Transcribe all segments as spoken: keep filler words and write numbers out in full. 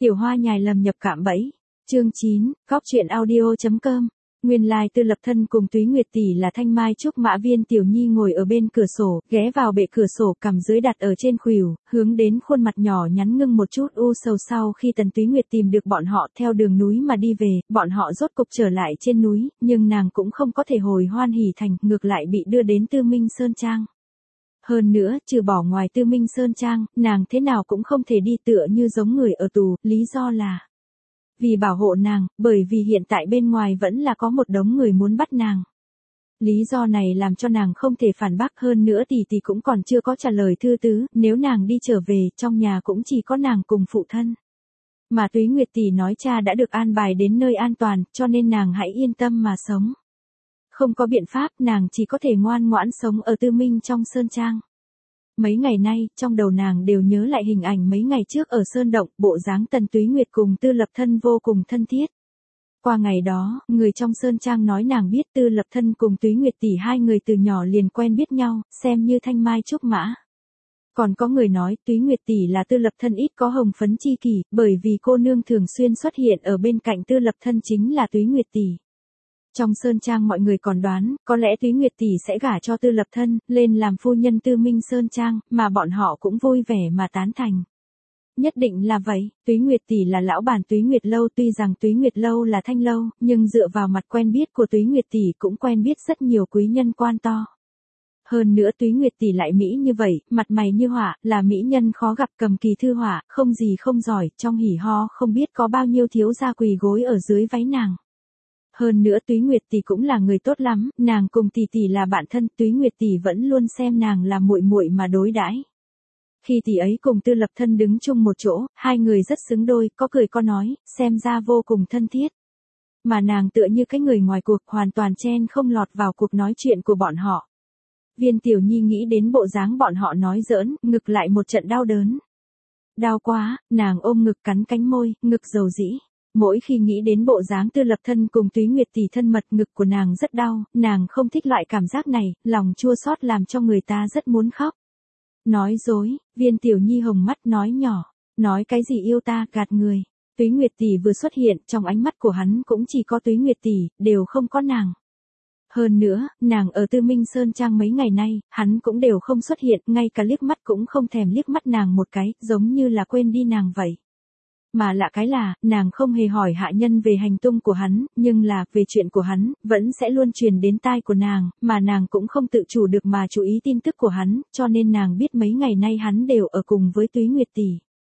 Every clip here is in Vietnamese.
Tiểu Hoa nhài lầm nhập cạm bẫy. Chương chín, Cóc truyện audio chấm com. Nguyên lai Tư Lập Thân cùng Túy Nguyệt tỷ là thanh mai trúc mã. Viên Tiểu Nhi ngồi ở bên cửa sổ, ghé vào bệ cửa sổ, cằm dưới đặt ở trên khuỷu, hướng đến khuôn mặt nhỏ nhắn ngưng một chút u sầu. Sau khi Tần Túy Nguyệt tìm được bọn họ theo đường núi mà đi về, bọn họ rốt cục trở lại trên núi, nhưng nàng cũng không có thể hồi Hoan Hỷ Thành, ngược lại bị đưa đến Tư Minh Sơn Trang. Hơn nữa, trừ bỏ ngoài Tư Minh Sơn Trang, nàng thế nào cũng không thể đi, tựa như giống người ở tù, lý do là vì bảo hộ nàng, bởi vì hiện tại bên ngoài vẫn là có một đống người muốn bắt nàng. Lý do này làm cho nàng không thể phản bác, hơn nữa tỷ tỷ cũng còn chưa có trả lời thư tứ, nếu nàng đi trở về, trong nhà cũng chỉ có nàng cùng phụ thân. Mà Túy Nguyệt tỷ nói cha đã được an bài đến nơi an toàn, cho nên nàng hãy yên tâm mà sống. Không có biện pháp, nàng chỉ có thể ngoan ngoãn sống ở Tư Minh trong Sơn Trang. Mấy ngày nay, trong đầu nàng đều nhớ lại hình ảnh mấy ngày trước ở Sơn Động, bộ dáng Tần Túy Nguyệt cùng Tư Lập Thân vô cùng thân thiết. Qua ngày đó, người trong Sơn Trang nói nàng biết Tư Lập Thân cùng Túy Nguyệt tỷ hai người từ nhỏ liền quen biết nhau, xem như thanh mai trúc mã. Còn có người nói Túy Nguyệt tỷ là Tư Lập Thân ít có hồng phấn chi kỷ, bởi vì cô nương thường xuyên xuất hiện ở bên cạnh Tư Lập Thân chính là Túy Nguyệt tỷ. Trong Sơn Trang mọi người còn đoán, có lẽ Túy Nguyệt tỷ sẽ gả cho Tư Lập Thân, lên làm phu nhân Tư Minh Sơn Trang, mà bọn họ cũng vui vẻ mà tán thành. Nhất định là vậy, Túy Nguyệt tỷ là lão bản Túy Nguyệt Lâu, tuy rằng Túy Nguyệt Lâu là thanh lâu, nhưng dựa vào mặt quen biết của Túy Nguyệt tỷ cũng quen biết rất nhiều quý nhân quan to. Hơn nữa Túy Nguyệt tỷ lại mỹ như vậy, mặt mày như họa, là mỹ nhân khó gặp, cầm kỳ thư họa, không gì không giỏi, trong hỉ ho không biết có bao nhiêu thiếu gia quỳ gối ở dưới váy nàng. Hơn nữa Túy Nguyệt tỷ cũng là người tốt lắm, nàng cùng tỷ tỷ là bạn thân, Túy Nguyệt tỷ vẫn luôn xem nàng là muội muội mà đối đãi. Khi tỷ ấy cùng Tư Lập Thân đứng chung một chỗ, hai người rất xứng đôi, có cười có nói, xem ra vô cùng thân thiết. Mà nàng tựa như cái người ngoài cuộc, hoàn toàn chen không lọt vào cuộc nói chuyện của bọn họ. Viên Tiểu Nhi nghĩ đến bộ dáng bọn họ nói giỡn, ngực lại một trận đau đớn. Đau quá, nàng ôm ngực cắn cánh môi, ngực dầu dĩ. Mỗi khi nghĩ đến bộ dáng Tư Lập Thân cùng Túy Nguyệt tỷ thân mật, ngực của nàng rất đau, nàng không thích loại cảm giác này, lòng chua xót làm cho người ta rất muốn khóc. Nói dối, Viên Tiểu Nhi hồng mắt nói nhỏ, nói cái gì yêu ta, gạt người. Túy Nguyệt tỷ vừa xuất hiện, trong ánh mắt của hắn cũng chỉ có Túy Nguyệt tỷ, đều không có nàng. Hơn nữa, nàng ở Tư Minh Sơn Trang mấy ngày nay, hắn cũng đều không xuất hiện, ngay cả liếc mắt cũng không thèm liếc mắt nàng một cái, giống như là quên đi nàng vậy. Mà lạ cái là, nàng không hề hỏi hạ nhân về hành tung của hắn, nhưng là, về chuyện của hắn, vẫn sẽ luôn truyền đến tai của nàng, mà nàng cũng không tự chủ được mà chú ý tin tức của hắn, cho nên nàng biết mấy ngày nay hắn đều ở cùng với Túy Nguyệt tỷ.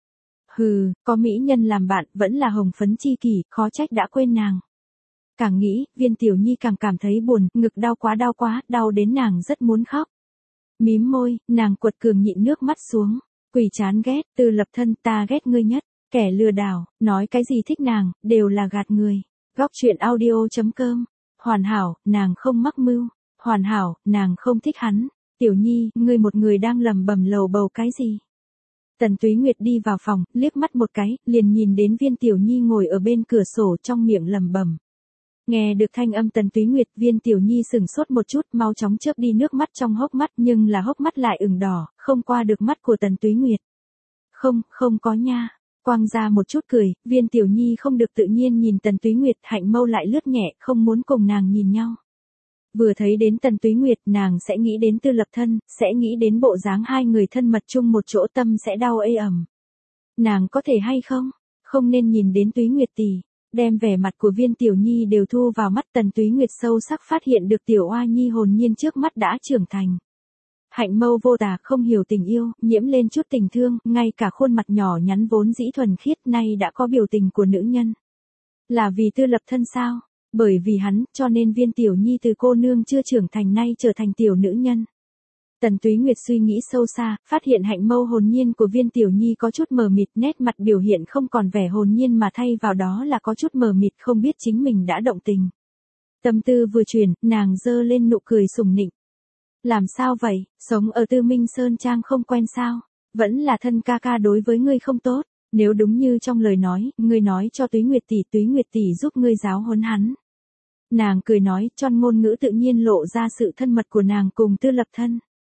Hừ, có mỹ nhân làm bạn, vẫn là hồng phấn chi kỷ, khó trách đã quên nàng. Càng nghĩ, Viên Tiểu Nhi càng cảm thấy buồn, ngực đau quá đau quá, đau đến nàng rất muốn khóc. Mím môi, nàng quật cường nhịn nước mắt xuống, quỷ chán ghét, Tư Lập Thân, ta ghét ngươi nhất. Kẻ lừa đảo, nói cái gì thích nàng, đều là gạt người. Góc truyện audio chấm com. Hoàn hảo, nàng không mắc mưu. Hoàn hảo, nàng không thích hắn. Tiểu Nhi, ngươi một người đang lầm bầm lầu bầu cái gì? Tần Túy Nguyệt đi vào phòng, liếc mắt một cái, liền nhìn đến Viên Tiểu Nhi ngồi ở bên cửa sổ trong miệng lầm bầm. Nghe được thanh âm Tần Túy Nguyệt, Viên Tiểu Nhi sửng sốt một chút, mau chóng chớp đi nước mắt trong hốc mắt, nhưng là hốc mắt lại ửng đỏ, không qua được mắt của Tần Túy Nguyệt. Không, không có nha. Quang ra một chút cười, Viên Tiểu Nhi không được tự nhiên nhìn Tần Túy Nguyệt, hạnh mâu lại lướt nhẹ, không muốn cùng nàng nhìn nhau. Vừa thấy đến Tần Túy Nguyệt, nàng sẽ nghĩ đến Tư Lập Thân, sẽ nghĩ đến bộ dáng hai người thân mật chung một chỗ, tâm sẽ đau ê ẩm. Nàng có thể hay không? Không nên nhìn đến Túy Nguyệt tỷ. Đem vẻ mặt của Viên Tiểu Nhi đều thu vào mắt, Tần Túy Nguyệt sâu sắc phát hiện được Tiểu Oa Nhi hồn nhiên trước mắt đã trưởng thành. Hạnh mâu vô tà, không hiểu tình yêu, nhiễm lên chút tình thương, ngay cả khuôn mặt nhỏ nhắn vốn dĩ thuần khiết nay đã có biểu tình của nữ nhân. Là vì Tư Lập Thân sao? Bởi vì hắn, cho nên Viên Tiểu Nhi từ cô nương chưa trưởng thành nay trở thành tiểu nữ nhân. Tần Túy Nguyệt suy nghĩ sâu xa, phát hiện hạnh mâu hồn nhiên của Viên Tiểu Nhi có chút mờ mịt, nét mặt biểu hiện không còn vẻ hồn nhiên mà thay vào đó là có chút mờ mịt, không biết chính mình đã động tình. Tâm tư vừa chuyển, nàng giơ lên nụ cười sủng nịnh. Làm sao vậy, sống ở Tư Minh Sơn Trang không quen sao? Vẫn là thân ca ca đối với ngươi không tốt, nếu đúng như trong lời nói, ngươi nói cho Túy Nguyệt tỷ, Túy Nguyệt tỷ giúp ngươi giáo huấn hắn. Nàng cười nói, tròn ngôn ngữ tự nhiên lộ ra sự thân mật của nàng cùng Tư Lập Thân.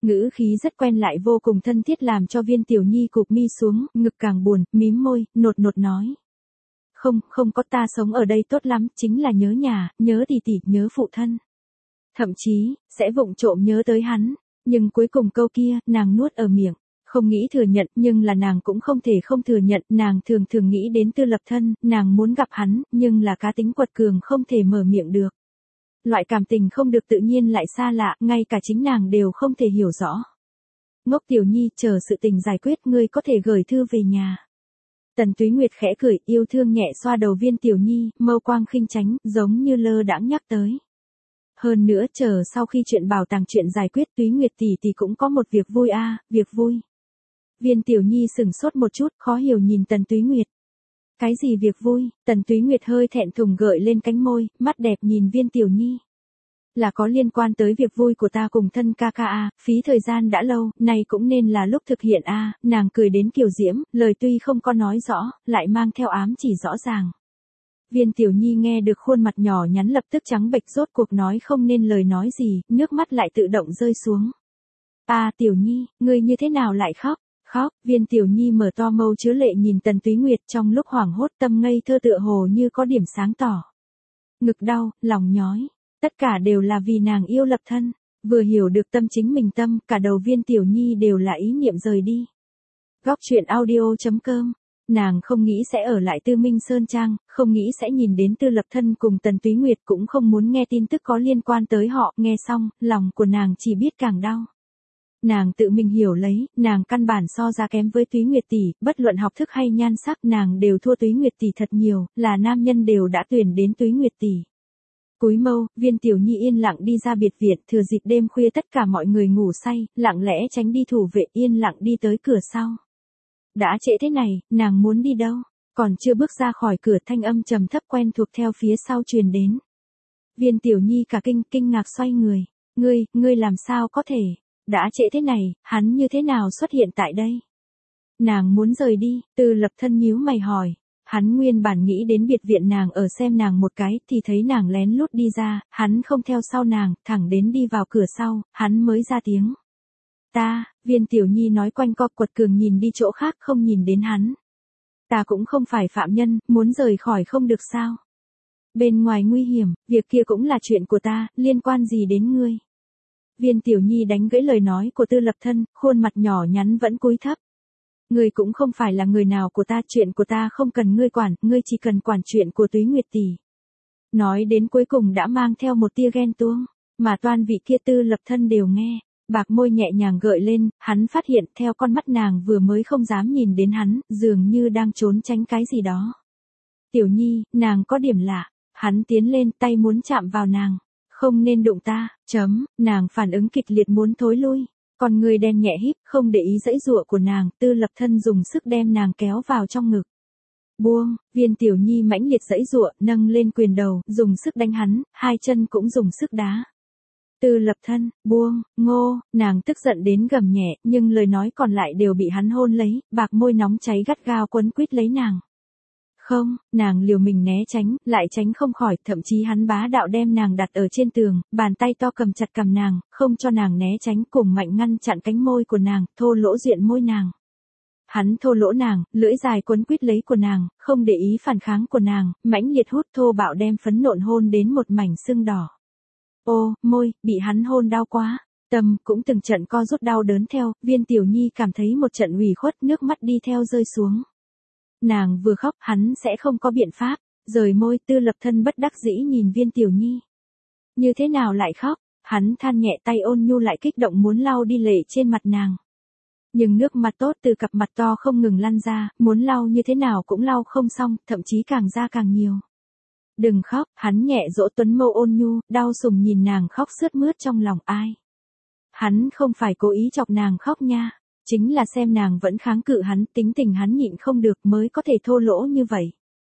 Ngữ khí rất quen lại vô cùng thân thiết làm cho Viên Tiểu Nhi cụp mi xuống, ngực càng buồn, mím môi, nột nột nói. Không, không có, ta sống ở đây tốt lắm, chính là nhớ nhà, nhớ tỷ tỷ, nhớ phụ thân. Thậm chí, sẽ vụng trộm nhớ tới hắn, nhưng cuối cùng câu kia, nàng nuốt ở miệng. Không nghĩ thừa nhận, nhưng là nàng cũng không thể không thừa nhận, nàng thường thường nghĩ đến Tư Lập Thân, nàng muốn gặp hắn, nhưng là cá tính quật cường không thể mở miệng được. Loại cảm tình không được tự nhiên lại xa lạ, ngay cả chính nàng đều không thể hiểu rõ. Ngốc Tiểu Nhi, chờ sự tình giải quyết, ngươi có thể gửi thư về nhà. Tần Túy Nguyệt khẽ cười, yêu thương nhẹ xoa đầu Viên Tiểu Nhi, mâu quang khinh tránh, giống như lơ đãng nhắc tới. Hơn nữa, chờ sau khi chuyện bảo tàng chuyện giải quyết, Túy Nguyệt tỷ tỷ cũng có một việc vui a, à, việc vui. Viên Tiểu Nhi sửng sốt một chút, khó hiểu nhìn Tần Túy Nguyệt. Cái gì việc vui? Tần Túy Nguyệt hơi thẹn thùng gợi lên cánh môi, mắt đẹp nhìn Viên Tiểu Nhi. Là có liên quan tới việc vui của ta cùng thân ca ca a, phí thời gian đã lâu, nay cũng nên là lúc thực hiện a, nàng cười đến kiều diễm, lời tuy không có nói rõ, lại mang theo ám chỉ rõ ràng. Viên Tiểu Nhi nghe được khuôn mặt nhỏ nhắn lập tức trắng bệch, rốt cuộc nói không nên lời nói gì, nước mắt lại tự động rơi xuống. A Tiểu Nhi, ngươi như thế nào lại khóc? Khóc, Viên Tiểu Nhi mở to mâu chứa lệ nhìn Tần Túy Nguyệt, trong lúc hoảng hốt tâm ngây thơ tựa hồ như có điểm sáng tỏ. Ngực đau, lòng nhói, tất cả đều là vì nàng yêu Lập Thân, vừa hiểu được tâm chính mình tâm, cả đầu Viên Tiểu Nhi đều là ý niệm rời đi. Góc truyện audio chấm com, nàng không nghĩ sẽ ở lại Tư Minh Sơn Trang, không nghĩ sẽ nhìn đến Tư Lập Thân cùng Tần Túy Nguyệt, cũng không muốn nghe tin tức có liên quan tới họ, nghe xong, lòng của nàng chỉ biết càng đau. Nàng tự mình hiểu lấy, nàng căn bản so ra kém với Túy Nguyệt tỷ, bất luận học thức hay nhan sắc nàng đều thua Túy Nguyệt tỷ thật nhiều, là nam nhân đều đã tuyển đến Túy Nguyệt tỷ. Cúi mâu, Viên Tiểu Nhi yên lặng đi ra biệt viện, thừa dịp đêm khuya tất cả mọi người ngủ say, lặng lẽ tránh đi thủ vệ, yên lặng đi tới cửa sau. Đã trễ thế này, nàng muốn đi đâu? Còn chưa bước ra khỏi cửa, thanh âm trầm thấp quen thuộc theo phía sau truyền đến. Viên Tiểu Nhi cả kinh, kinh ngạc xoay người. Ngươi, ngươi làm sao có thể? Đã trễ thế này, hắn như thế nào xuất hiện tại đây? Nàng muốn rời đi, Tư Lập Thân nhíu mày hỏi. Hắn nguyên bản nghĩ đến biệt viện nàng ở xem nàng một cái, thì thấy nàng lén lút đi ra, hắn không theo sau nàng, thẳng đến đi vào cửa sau, hắn mới ra tiếng. Ta, Viên Tiểu Nhi nói quanh co quật cường nhìn đi chỗ khác, không nhìn đến hắn. Ta cũng không phải phạm nhân, muốn rời khỏi không được sao? Bên ngoài nguy hiểm, việc kia cũng là chuyện của ta, liên quan gì đến ngươi? Viên Tiểu Nhi đánh gãy lời nói của Tư Lập Thân, khuôn mặt nhỏ nhắn vẫn cúi thấp. Ngươi cũng không phải là người nào của ta, chuyện của ta không cần ngươi quản, ngươi chỉ cần quản chuyện của Túy Nguyệt tỷ. Nói đến cuối cùng đã mang theo một tia ghen tuông, mà toan vị kia Tư Lập Thân đều nghe, bạc môi nhẹ nhàng gợi lên, hắn phát hiện theo con mắt nàng vừa mới không dám nhìn đến hắn, dường như đang trốn tránh cái gì đó. Tiểu Nhi, nàng có điểm lạ, hắn tiến lên tay muốn chạm vào nàng. Không nên đụng ta, chấm, nàng phản ứng kịch liệt muốn thối lui. Còn người đen nhẹ híp, không để ý dãy dụa của nàng, Tư Lập Thân dùng sức đem nàng kéo vào trong ngực. Buông, Viên Tiểu Nhi mãnh liệt dãy dụa, nâng lên quyền đầu, dùng sức đánh hắn, hai chân cũng dùng sức đá. Tư Lập Thân, buông, ngô, nàng tức giận đến gầm nhẹ, nhưng lời nói còn lại đều bị hắn hôn lấy, bạc môi nóng cháy gắt gao quấn quýt lấy nàng. Không, nàng liều mình né tránh, lại tránh không khỏi, thậm chí hắn bá đạo đem nàng đặt ở trên tường, bàn tay to cầm chặt cầm nàng, không cho nàng né tránh, cùng mạnh ngăn chặn cánh môi của nàng, thô lỗ duyện môi nàng. Hắn thô lỗ nàng, lưỡi dài quấn quýt lấy của nàng, không để ý phản kháng của nàng, mãnh liệt hút thô bạo đem phấn nộn hôn đến một mảnh sưng đỏ. Ô, môi, bị hắn hôn đau quá, tâm cũng từng trận co rút đau đớn theo, Viên Tiểu Nhi cảm thấy một trận ủy khuất, nước mắt đi theo rơi xuống. Nàng vừa khóc, hắn sẽ không có biện pháp, rời môi. Tư Lập Thân bất đắc dĩ nhìn Viên Tiểu Nhi. Như thế nào lại khóc? Hắn than nhẹ, tay ôn nhu lại kích động muốn lau đi lệ trên mặt nàng. Nhưng nước mắt tốt từ cặp mặt to không ngừng lăn ra, muốn lau như thế nào cũng lau không xong, thậm chí càng ra càng nhiều. Đừng khóc, hắn nhẹ dỗ tuấn mâu ôn nhu, đau sùng nhìn nàng khóc sướt mướt trong lòng ai. Hắn không phải cố ý chọc nàng khóc nha. Chính là xem nàng vẫn kháng cự hắn, tính tình hắn nhịn không được mới có thể thô lỗ như vậy.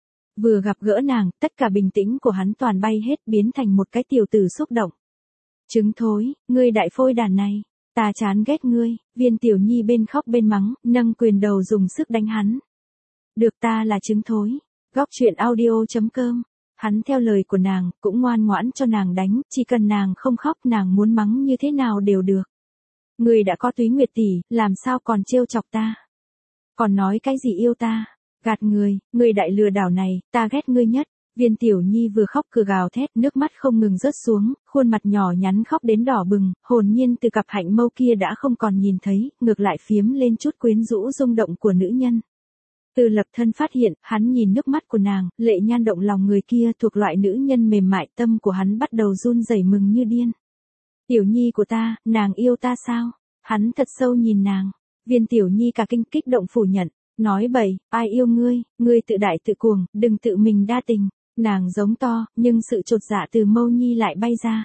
Vừa gặp gỡ nàng, tất cả bình tĩnh của hắn toàn bay hết, biến thành một cái tiểu tử xúc động. Trứng thối, ngươi đại phôi đàn này, ta chán ghét ngươi. Viên Tiểu Nhi bên khóc bên mắng, nâng quyền đầu dùng sức đánh hắn. Được, ta là trứng thối. Góc truyện audio chấm com. Hắn theo lời của nàng, cũng ngoan ngoãn cho nàng đánh, chỉ cần nàng không khóc, nàng muốn mắng như thế nào đều được. Ngươi đã có Túy Nguyệt tỷ, làm sao còn trêu chọc ta? Còn nói cái gì yêu ta? Gạt người, ngươi đại lừa đảo này, ta ghét ngươi nhất. Viên Tiểu Nhi vừa khóc vừa gào thét, nước mắt không ngừng rớt xuống, khuôn mặt nhỏ nhắn khóc đến đỏ bừng, hồn nhiên từ cặp hạnh mâu kia đã không còn nhìn thấy, ngược lại phiếm lên chút quyến rũ rung động của nữ nhân. Từ Lập Thân phát hiện, hắn nhìn nước mắt của nàng, lệ nhan động lòng người kia thuộc loại nữ nhân mềm mại, tâm của hắn bắt đầu run rẩy mừng như điên. Tiểu Nhi của ta, nàng yêu ta sao? Hắn thật sâu nhìn nàng. Viên Tiểu Nhi cả kinh kích động phủ nhận, nói bậy, ai yêu ngươi, ngươi tự đại tự cuồng, đừng tự mình đa tình. Nàng giống to, nhưng sự chột dạ từ mâu nhi lại bay ra.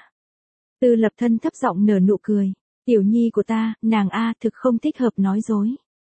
Từ Lập Thân thấp giọng nở nụ cười. Tiểu Nhi của ta, nàng a thực không thích hợp nói dối.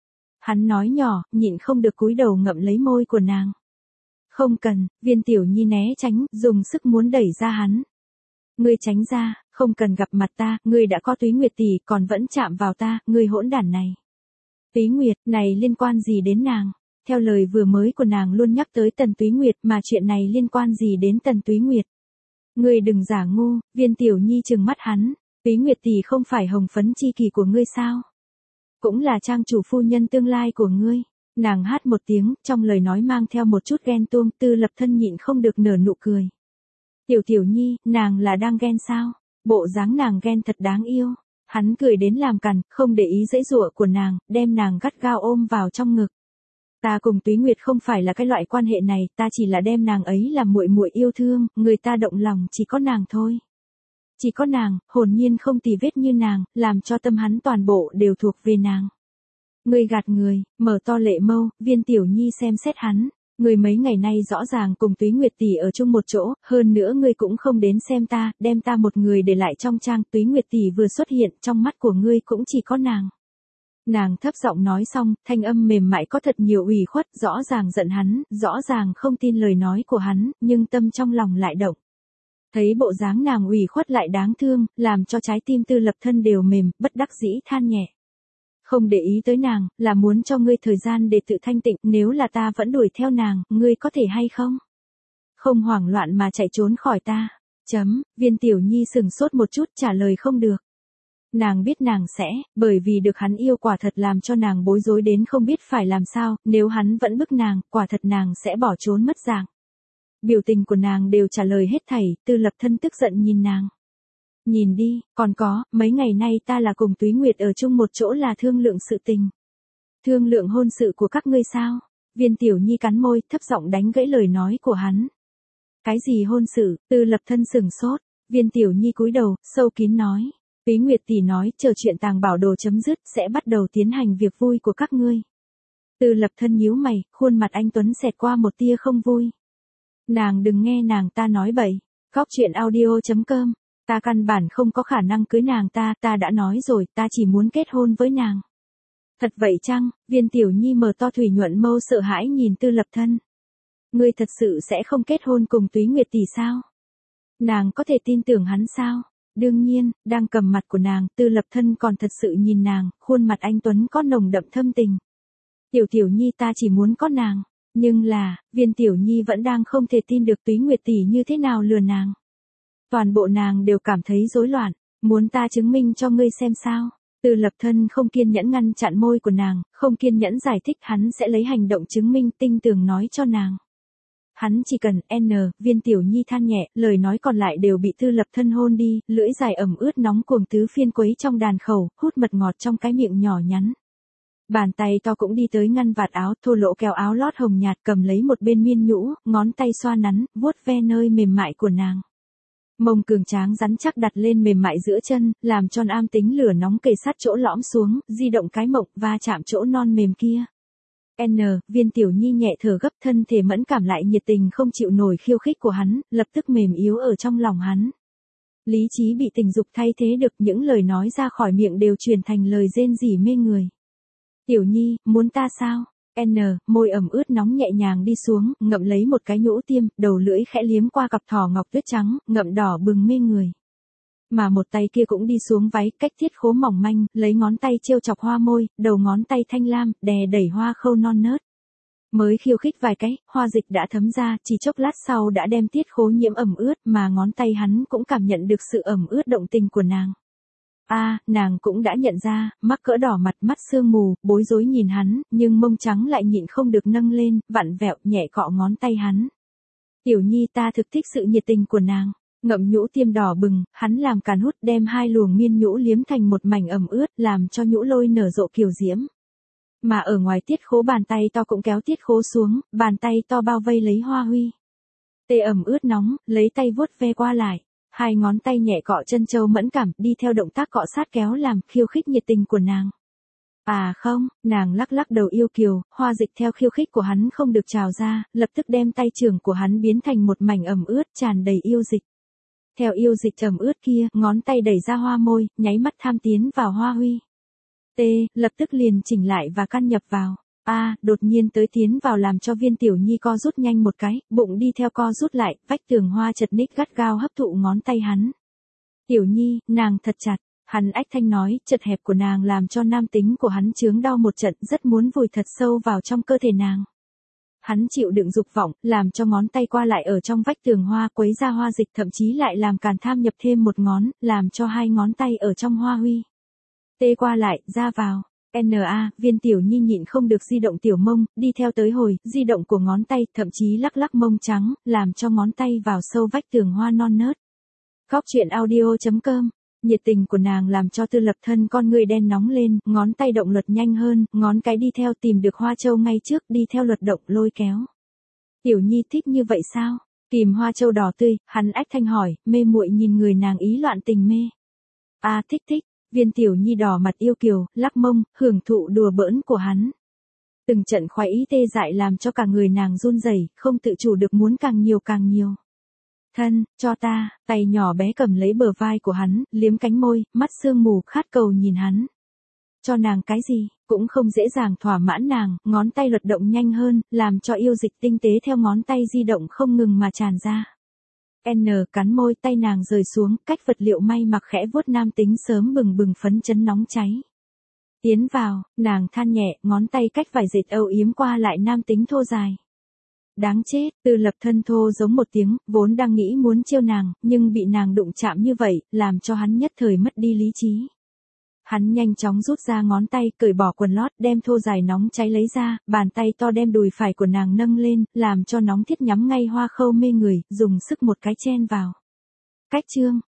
Hắn nói nhỏ, nhịn không được cúi đầu ngậm lấy môi của nàng. Không cần, Viên Tiểu Nhi né tránh, dùng sức muốn đẩy ra hắn. Ngươi tránh ra, không cần gặp mặt ta, ngươi đã có Túy Nguyệt tỷ, còn vẫn chạm vào ta, ngươi hỗn đản này. Túy Nguyệt, này liên quan gì đến nàng? Theo lời vừa mới của nàng luôn nhắc tới Tần Túy Nguyệt, mà chuyện này liên quan gì đến Tần Túy Nguyệt? Ngươi đừng giả ngu. Viên Tiểu Nhi trừng mắt hắn. Túy Nguyệt tỷ không phải hồng phấn chi kỳ của ngươi sao? Cũng là trang chủ phu nhân tương lai của ngươi. Nàng hát một tiếng, trong lời nói mang theo một chút ghen tuông. Từ Lập Thân nhịn không được nở nụ cười. Tiểu Tiểu Nhi, nàng là đang ghen sao? Bộ dáng nàng ghen thật đáng yêu. Hắn cười đến làm cằn, không để ý giãy giụa của nàng, đem nàng gắt gao ôm vào trong ngực. Ta cùng Túy Nguyệt không phải là cái loại quan hệ này, ta chỉ là đem nàng ấy làm muội muội yêu thương, người ta động lòng chỉ có nàng thôi. Chỉ có nàng, hồn nhiên không tì vết như nàng, làm cho tâm hắn toàn bộ đều thuộc về nàng. Ngươi gạt người, mở to lệ mâu, Viên Tiểu Nhi xem xét hắn. Ngươi mấy ngày nay rõ ràng cùng Túy Nguyệt tỷ ở chung một chỗ, hơn nữa ngươi cũng không đến xem ta, đem ta một người để lại trong trang. Túy Nguyệt tỷ vừa xuất hiện, trong mắt của ngươi cũng chỉ có nàng. Nàng thấp giọng nói xong, thanh âm mềm mại có thật nhiều ủy khuất, rõ ràng giận hắn, rõ ràng không tin lời nói của hắn, nhưng tâm trong lòng lại động. Thấy bộ dáng nàng ủy khuất lại đáng thương, làm cho trái tim Từ Lập Thân đều mềm, bất đắc dĩ than nhẹ. Không để ý tới nàng, là muốn cho ngươi thời gian để tự thanh tịnh, nếu là ta vẫn đuổi theo nàng, ngươi có thể hay không? Không hoảng loạn mà chạy trốn khỏi ta. Chấm, Viên Tiểu Nhi sừng sốt một chút trả lời không được. Nàng biết nàng sẽ, bởi vì được hắn yêu quả thật làm cho nàng bối rối đến không biết phải làm sao, nếu hắn vẫn bức nàng, quả thật nàng sẽ bỏ trốn mất dạng. Biểu tình của nàng đều trả lời hết thảy, Từ Lập Thân tức giận nhìn nàng. Nhìn đi, còn có, mấy ngày nay ta là cùng Túy Nguyệt ở chung một chỗ là thương lượng sự tình. Thương lượng hôn sự của các ngươi sao? Viên Tiểu Nhi cắn môi, thấp giọng đánh gãy lời nói của hắn. Cái gì hôn sự? Từ Lập Thân sừng sốt. Viên Tiểu Nhi cúi đầu, sâu kín nói. Túy Nguyệt tỷ nói, chờ chuyện tàng bảo đồ chấm dứt, sẽ bắt đầu tiến hành việc vui của các ngươi. Từ Lập Thân nhíu mày, khuôn mặt anh tuấn xẹt qua một tia không vui. Nàng đừng nghe nàng ta nói bậy. Góc truyện audio chấm com. Ta căn bản không có khả năng cưới nàng ta, ta đã nói rồi, ta chỉ muốn kết hôn với nàng. Thật vậy chăng? Viên Tiểu Nhi mở to thủy nhuận mâu sợ hãi nhìn Từ Lập Thân. Ngươi thật sự sẽ không kết hôn cùng Túy Nguyệt tỷ sao? Nàng có thể tin tưởng hắn sao? Đương nhiên, đang cầm mặt của nàng, Từ Lập Thân còn thật sự nhìn nàng, khuôn mặt anh tuấn có nồng đậm thâm tình. Tiểu Tiểu Nhi ta chỉ muốn có nàng, nhưng là, Viên Tiểu Nhi vẫn đang không thể tin được Túy Nguyệt tỷ như thế nào lừa nàng. Toàn bộ nàng đều cảm thấy rối loạn, muốn ta chứng minh cho ngươi xem sao. Từ Lập Thân không kiên nhẫn ngăn chặn môi của nàng, không kiên nhẫn giải thích, hắn sẽ lấy hành động chứng minh, tinh tường nói cho nàng. Hắn chỉ cần, N, Viên Tiểu Nhi than nhẹ, lời nói còn lại đều bị Từ Lập Thân hôn đi, lưỡi dài ẩm ướt nóng cuồng tứ phiên quấy trong đàn khẩu, hút mật ngọt trong cái miệng nhỏ nhắn. Bàn tay to cũng đi tới ngăn vạt áo, thô lỗ kéo áo lót hồng nhạt, cầm lấy một bên miên nhũ, ngón tay xoa nắn, vuốt ve nơi mềm mại của nàng. Mông cường tráng rắn chắc đặt lên mềm mại giữa chân, làm cho am tính lửa nóng kề sát chỗ lõm xuống, di động cái mộng, va chạm chỗ non mềm kia. N, Viên Tiểu Nhi nhẹ thở gấp, thân thể mẫn cảm lại nhiệt tình không chịu nổi khiêu khích của hắn, lập tức mềm yếu ở trong lòng hắn. Lý trí bị tình dục thay thế được, những lời nói ra khỏi miệng đều truyền thành lời rên rỉ mê người. Tiểu Nhi, muốn ta sao? N, môi ẩm ướt nóng nhẹ nhàng đi xuống, ngậm lấy một cái nhũ tiêm, đầu lưỡi khẽ liếm qua cặp thỏ ngọc tuyết trắng, ngậm đỏ bừng mê người. Mà một tay kia cũng đi xuống váy, cách thiết khố mỏng manh, lấy ngón tay trêu chọc hoa môi, đầu ngón tay thanh lam, đè đẩy hoa khâu non nớt. Mới khiêu khích vài cái, hoa dịch đã thấm ra, chỉ chốc lát sau đã đem tiết khố nhiễm ẩm ướt, mà ngón tay hắn cũng cảm nhận được sự ẩm ướt động tình của nàng. A, à, nàng cũng đã nhận ra, mắc cỡ đỏ mặt, mắt sương mù, bối rối nhìn hắn, nhưng mông trắng lại nhịn không được nâng lên, vặn vẹo, nhẹ cọ ngón tay hắn. Tiểu Nhi ta thực thích sự nhiệt tình của nàng. Ngậm nhũ tiêm đỏ bừng, hắn làm càn hút đem hai luồng miên nhũ liếm thành một mảnh ẩm ướt, làm cho nhũ lôi nở rộ kiều diễm. Mà ở ngoài tiết khố bàn tay to cũng kéo tiết khố xuống, bàn tay to bao vây lấy Hoa Huy. Tê ẩm ướt nóng, lấy tay vuốt ve qua lại. Hai ngón tay nhẹ cọ chân châu mẫn cảm, đi theo động tác cọ sát kéo làm, khiêu khích nhiệt tình của nàng. À không, nàng lắc lắc đầu yêu kiều, hoa dịch theo khiêu khích của hắn không được trào ra, lập tức đem tay trưởng của hắn biến thành một mảnh ẩm ướt tràn đầy yêu dịch. Theo yêu dịch ẩm ướt kia, ngón tay đẩy ra hoa môi, nháy mắt tham tiến vào Hoa Huy. T, lập tức liền chỉnh lại và căn nhập vào. A, à, đột nhiên tới tiến vào làm cho Viên Tiểu Nhi co rút nhanh một cái, bụng đi theo co rút lại, vách tường hoa chật ních gắt gao hấp thụ ngón tay hắn. Tiểu Nhi, nàng thật chặt, hắn ách thanh nói, chật hẹp của nàng làm cho nam tính của hắn chướng đau một trận, rất muốn vùi thật sâu vào trong cơ thể nàng. Hắn chịu đựng dục vọng, làm cho ngón tay qua lại ở trong vách tường hoa quấy ra hoa dịch, thậm chí lại làm càn tham nhập thêm một ngón, làm cho hai ngón tay ở trong Hoa Huy. Tê qua lại, ra vào. N A, Viên Tiểu Nhi nhịn không được di động tiểu mông, đi theo tới hồi, di động của ngón tay, thậm chí lắc lắc mông trắng, làm cho ngón tay vào sâu vách tường hoa non nớt. Góc truyện audio chấm com. Nhiệt tình của nàng làm cho Tư Lập Thân con người đen nóng lên, ngón tay động luật nhanh hơn, ngón cái đi theo tìm được hoa châu ngay trước, đi theo luật động lôi kéo. Tiểu Nhi thích như vậy sao? Kìm hoa châu đỏ tươi, hắn ách thanh hỏi, mê muội nhìn người nàng ý loạn tình mê. A, à, thích thích. Viên Tiểu Nhi đỏ mặt yêu kiều, lắc mông, hưởng thụ đùa bỡn của hắn. Từng trận khoái ý tê dại làm cho cả người nàng run rẩy, không tự chủ được muốn càng nhiều càng nhiều. Thân, cho ta, tay nhỏ bé cầm lấy bờ vai của hắn, liếm cánh môi, mắt sương mù khát cầu nhìn hắn. Cho nàng cái gì, cũng không dễ dàng thỏa mãn nàng, ngón tay luật động nhanh hơn, làm cho yêu dịch tinh tế theo ngón tay di động không ngừng mà tràn ra. N cắn môi, tay nàng rời xuống, cách vật liệu may mặc khẽ vuốt nam tính sớm bừng bừng phấn chấn nóng cháy. Tiến vào, nàng than nhẹ, ngón tay cách vải dệt âu yếm qua lại nam tính thô dài. Đáng chết, Tư Lập Thân thô giống một tiếng, vốn đang nghĩ muốn trêu nàng, nhưng bị nàng đụng chạm như vậy, làm cho hắn nhất thời mất đi lý trí. Hắn nhanh chóng rút ra ngón tay, cởi bỏ quần lót, đem thô dài nóng cháy lấy ra, bàn tay to đem đùi phải của nàng nâng lên, làm cho nóng thiết nhắm ngay hoa khâu mê người, dùng sức một cái chen vào. Cách chương,